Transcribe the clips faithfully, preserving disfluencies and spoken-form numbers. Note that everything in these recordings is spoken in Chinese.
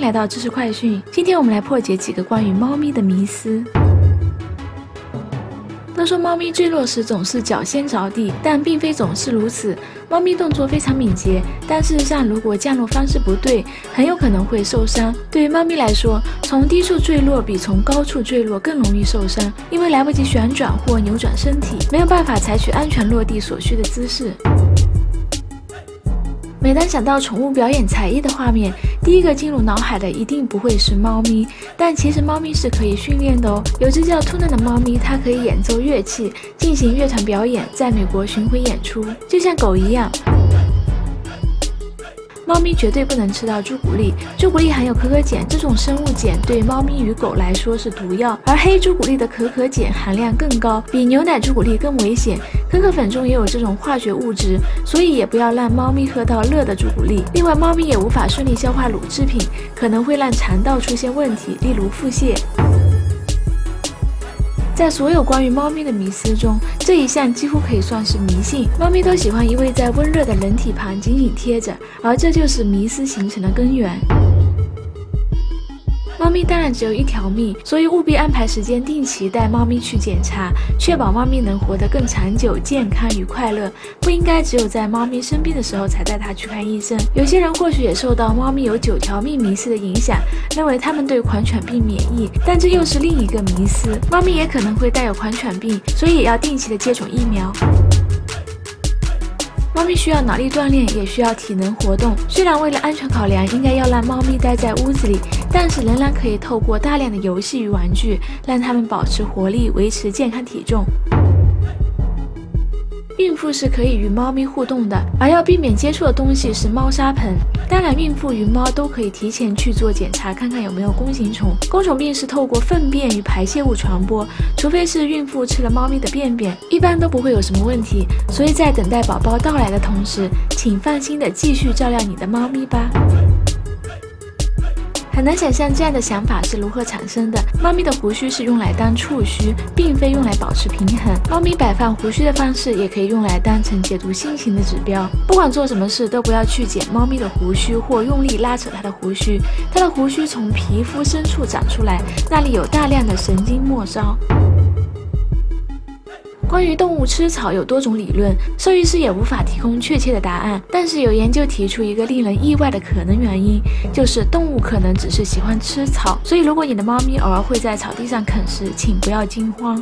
来到知识快讯，今天我们来破解几个关于猫咪的迷思。都说猫咪坠落时总是脚先着地，但并非总是如此。猫咪动作非常敏捷，但事实上如果降落方式不对，很有可能会受伤。对于猫咪来说，从低处坠落比从高处坠落更容易受伤，因为来不及旋转或扭转身体，没有办法采取安全落地所需的姿势。每当想到宠物表演才艺的画面，第一个进入脑海的一定不会是猫咪，但其实猫咪是可以训练的哦。有只叫 Tuna 的猫咪，它可以演奏乐器，进行乐团表演，在美国巡回演出，就像狗一样。猫咪绝对不能吃到朱古力，朱古力含有可可碱，这种生物碱对猫咪与狗来说是毒药，而黑朱古力的可可碱含量更高，比牛奶朱古力更危险。可可粉中也有这种化学物质，所以也不要让猫咪喝到热的朱古力。另外，猫咪也无法顺利消化乳制品，可能会让肠道出现问题，例如腹泻。在所有关于猫咪的迷思中，这一项几乎可以算是迷信。猫咪都喜欢依偎在温热的人体旁紧紧贴着，而这就是迷思形成的根源。猫咪当然只有一条命，所以务必安排时间定期带猫咪去检查，确保猫咪能活得更长久、健康与快乐。不应该只有在猫咪生病的时候才带它去看医生。有些人或许也受到猫咪有九条命迷思的影响，认为它们对狂犬病免疫，但这又是另一个迷思。猫咪也可能会带有狂犬病，所以也要定期的接种疫苗。猫咪需要脑力锻炼，也需要体能活动。虽然为了安全考量，应该要让猫咪待在屋子里，但是仍然可以透过大量的游戏与玩具，让它们保持活力，维持健康体重。孕妇是可以与猫咪互动的，而要避免接触的东西是猫砂盆。当然，孕妇与猫都可以提前去做检查，看看有没有弓形虫。弓虫病是透过粪便与排泄物传播，除非是孕妇吃了猫咪的便便，一般都不会有什么问题。所以在等待宝宝到来的同时，请放心的继续照料你的猫咪吧。很难想象这样的想法是如何产生的。猫咪的胡须是用来当触须，并非用来保持平衡。猫咪摆放胡须的方式也可以用来当成解读心情的指标。不管做什么事，都不要去剪猫咪的胡须或用力拉扯它的胡须。它的胡须从皮肤深处长出来，那里有大量的神经末梢。关于动物吃草有多种理论，兽医师也无法提供确切的答案，但是有研究提出一个令人意外的可能原因，就是动物可能只是喜欢吃草，所以如果你的猫咪偶尔会在草地上啃食，请不要惊慌。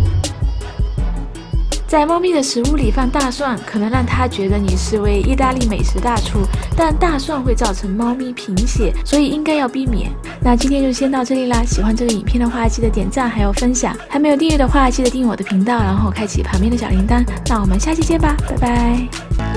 在猫咪的食物里放大蒜，可能让它觉得你是位意大利美食大厨，但大蒜会造成猫咪贫血，所以应该要避免。那今天就先到这里啦，喜欢这个影片的话，记得点赞还有分享，还没有订阅的话，记得订阅我的频道，然后开启旁边的小铃铛。那我们下期见吧，拜拜。